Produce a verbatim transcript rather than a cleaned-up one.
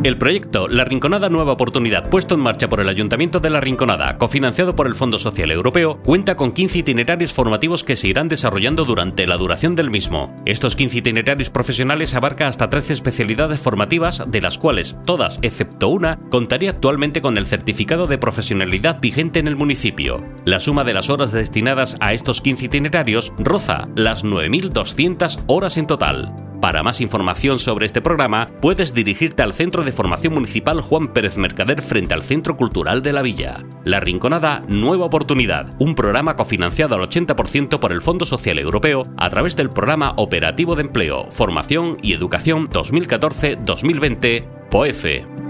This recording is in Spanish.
El proyecto La Rinconada Nueva Oportunidad, puesto en marcha por el Ayuntamiento de La Rinconada, cofinanciado por el Fondo Social Europeo, cuenta con quince itinerarios formativos que se irán desarrollando durante la duración del mismo. Estos quince itinerarios profesionales abarcan hasta trece especialidades formativas, de las cuales todas, excepto una, contaría actualmente con el certificado de profesionalidad vigente en el municipio. La suma de las horas destinadas a estos quince itinerarios roza las nueve mil doscientas horas en total. Para más información sobre este programa, puedes dirigirte al Centro de Formación Municipal Juan Pérez Mercader frente al Centro Cultural de la Villa. La Rinconada Nueva Oportunidad, un programa cofinanciado al ochenta por ciento por el Fondo Social Europeo a través del Programa Operativo de Empleo, Formación y Educación dos mil catorce dos mil veinte, P O E F E.